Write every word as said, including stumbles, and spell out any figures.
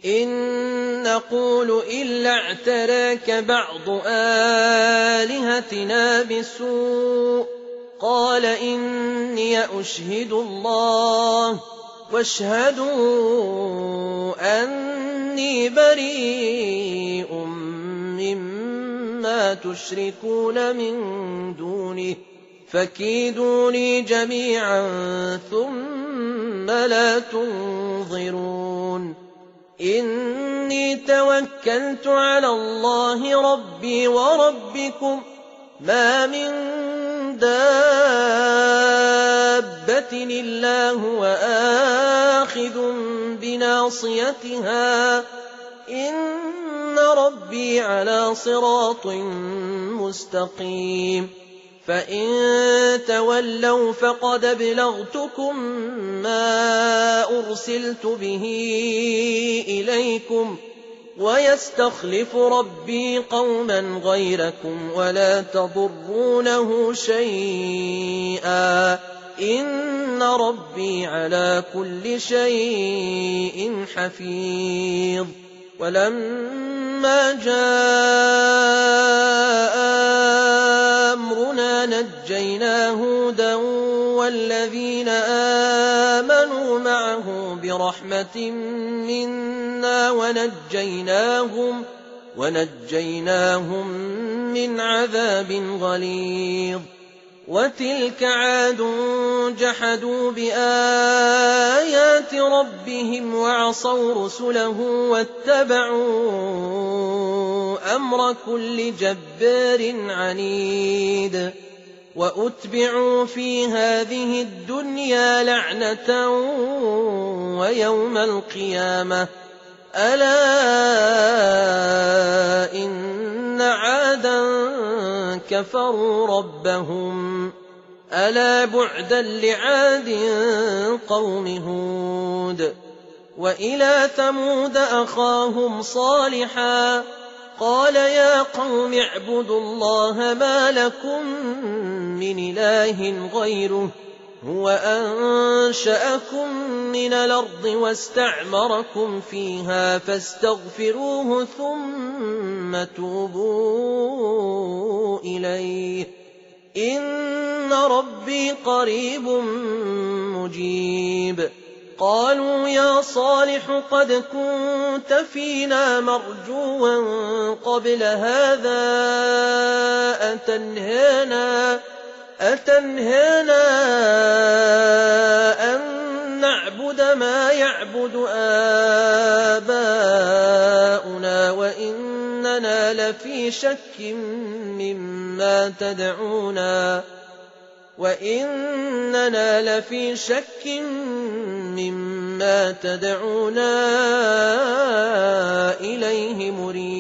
إن نقول إلا اعتراك بعض آلهتنا بسوء قال إني أشهد الله واشهدوا أني بريء مما تشركون من دونه فكيدوني جميعا ثم لا تنظرون إني توكلت على الله ربي وربكم ما من دابة إلا هو آخذ بناصيتها إن ربي على صراط مستقيم فإن تولوا فقد أبلغتكم ما أرسلت به إليكم ويستخلف ربي قوما غيركم ولا تضرونه شيئا إن ربي على كل شيء حفيظ ولما جاء أمرنا نجينا هودا والذين آمنوا معه برحمة منا ونجيناهم, ونجيناهم من عذاب غليظ وتلك عاد جحدوا بآيات ربهم وعصوا رسله واتبعوا أمر كل جبار عنيد وأتبعوا في هذه الدنيا لعنة ويوم القيامة ألا إن عادا كفروا ربهم ألا بعدا لعاد قوم هود وإلى ثمود أخاهم صالحا قال يا قوم اعبدوا الله ما لكم من إله غيره هو أنشأكم من الأرض واستعمركم فيها فاستغفروه ثم توبوا إليه إن ربي قريب مجيب قالوا يا صالح قد كنت فينا مرجوا قبل هذا أتنهانا أتنهانا أن نعبد ما يعبد آباؤنا وإننا لفي شك مما تدعونا وإننا لفي شك مما تدعونا إليه مريب